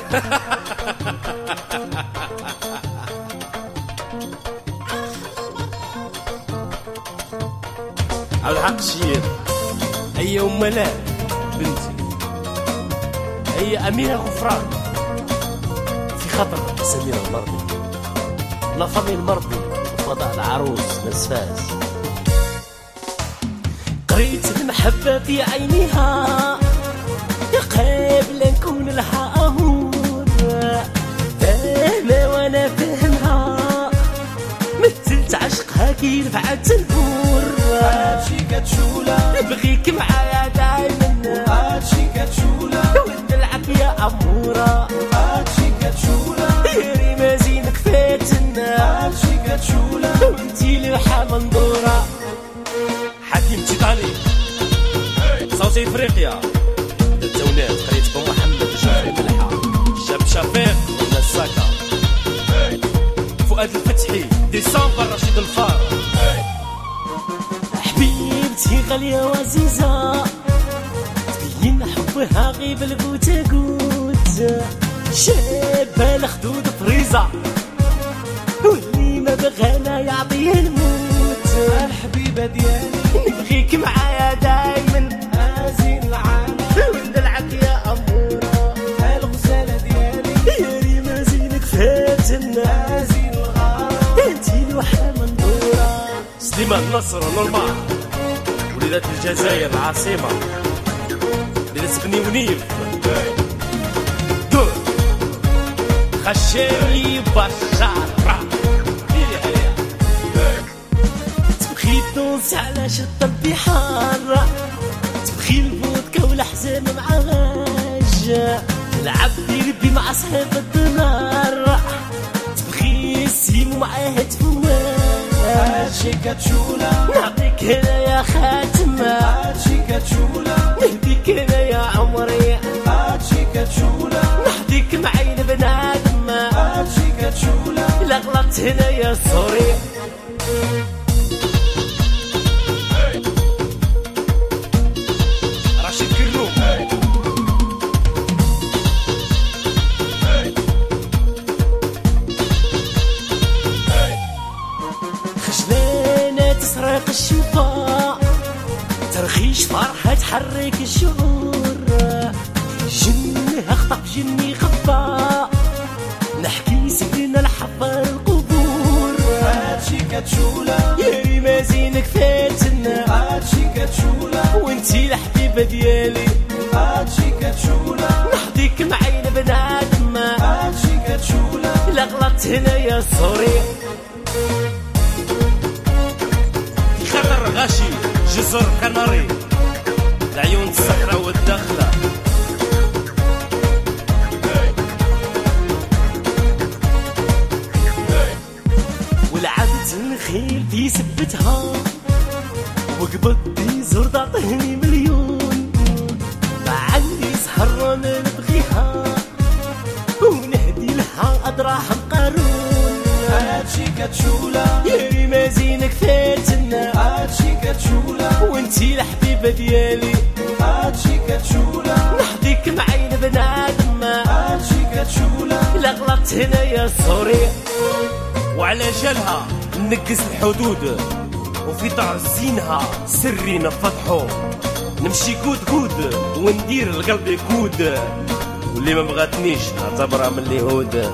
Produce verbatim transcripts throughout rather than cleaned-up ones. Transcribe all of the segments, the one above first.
على الحق شير هي ام ملاك بنتي، هي امينه غفران في خطر سميره المرضي، لا فامي المرضي وفضاء العروس نسفاس. قريت المحبه في عينيها يا قبل نكون لها امور، فاهمه وانا فاهمها مثلت عشقها كي رفعت البور. هادشي كتشولا نبغيك معايا دايما، هادشي كتشولا ونلعب يا اموره، هادشي كتشولا يا ريما زينك فاتنا، هادشي كتشولا وانتي لوحه منظوره. حكيم تيطاني صوتي افريقيا التونات، قريت بو محمد شافي ملحه، شاب شفيق ونساكا، فؤاد الفتحي ديسمبر رشيد الفار. حبيبتي غالية وعزيزة تبين حبها غيب القوتة قوت، شابة الخدود فريزة واللي ما بغانا يعطيه الموت. الحبيبة ديالي نبغيك معايا دايما، هازين العالم ونلعب يا أمورة، الغزالة ديالي يا ريما زينك فاتنا، هازين الغارة انتي لوحة منظورة. سليمان نصر نورمال وليدة الجزائر العاصمة، ليلة بني ونيف دور خشيري بشارة، تبغي تدوس على شط البحار، تبغي الفودكا والحزام معاج، تلعب ديربي مع صحاب الدمار، تبغي السيم معاه تفواز. هادشي كتشولا نعطيك هنا يا خاتمة، هادشي كتشولا نهديك هنا يا عمري، هادشي كتشولا نحديك معين بنادم، هادشي كتشولا لا غلطت هنا يا سوري. رشيد كرنوم خجلانة تسرق الشفاء، ترخيش فرحة تحرك الشعور، جني اخطف جني خفا، نحكي سكينة الحفر القبور. هادشي كتشولا يا ريما زينك فاتنا، هادشي كتشولا وانتي الحبيبة ديالي، هادشي كتشولا نحديك معين بنادم، هادشي كتشولا لا غلطت هنا يا سوري. خطر غاشي جزر كناري، العيون الصحراء والداخلة، ولعبت الخيل في سبتها، وقبضتي زور تعطيني مليون، عندي سهرة ما نبغيها ونهدي لها أدراهم قارون. هادشي كتشولا يا ريما زينك فاتنا، هادشي كتشولا وانتي الحبيبة ديالي، هادشي كتشولا نحديك معين بنادم، هادشي كتشولا لا غلطت هنا يا سوري. وعلى جالها نقص الحدود، وفي طار زينها سري نفضحو، نمشي كود كود وندير القلب كود، واللي ما بغاتنيش نعتبرها من اليهود.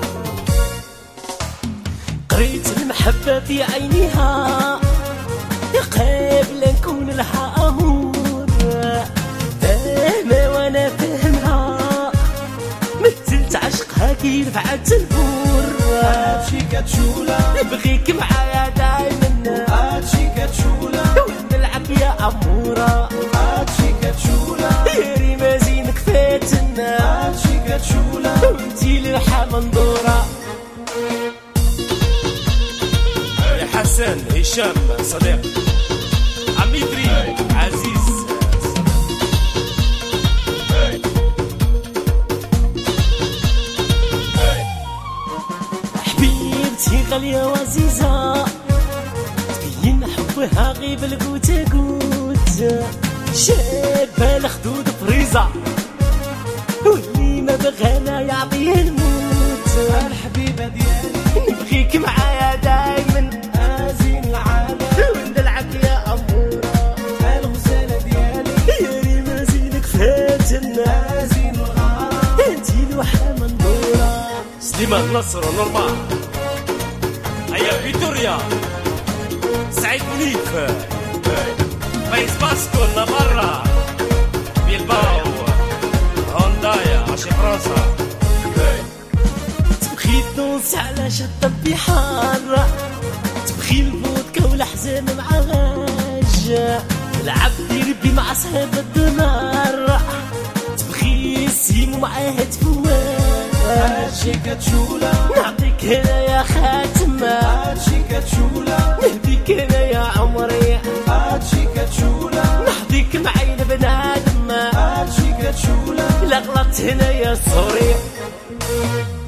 قريت المحبة في عينيها يا قبل نكون لها أمور، فاهمة وانا فاهمها مثلت عشقها كي رفعت البور. هادشي كتشولا نبغيك معايا دايما، هادشي كتشولا ونلعب يا أمورة، هادشي كتشولا يا ريما زينك فاتنا، هادشي كتشولا وانتي لوحة منظورة. يا حسن هشام صديق، عميدري عزيز حبيبتي غالية وعزيزة تبين حبها غيب القوتة قوت، شابة الخدود فريزة واللي ما بغانا يعطيه الموت. الحبيبة ديالي نبغيك معايا دايما أزين العالم وندلعك يا أمورة. الغزالة ديالي يا ريما زينك فاتنا أزين الغرام انتي لوحة منظورة. سليمان نصر ونورمان هيا فيتوريا سعيد منيف فايز باسكو نافارا بيلباو هوندايا عشي فرنسا. تبغي تدوس على شط البحار، تبغي الفودكا والحزام مع غاج، تلعب ديربي مع صحاب الدنار، تبغي السيم ومعاه تفوان. هادشي كتشولا نعطيك هنا يا خاتمة، هادشي كتشولا نهديك هنا يا عمري، هادشي كتشولا نهديك معي لبنادم، هادشي كتشولا لا غلطت هنا يا سوري.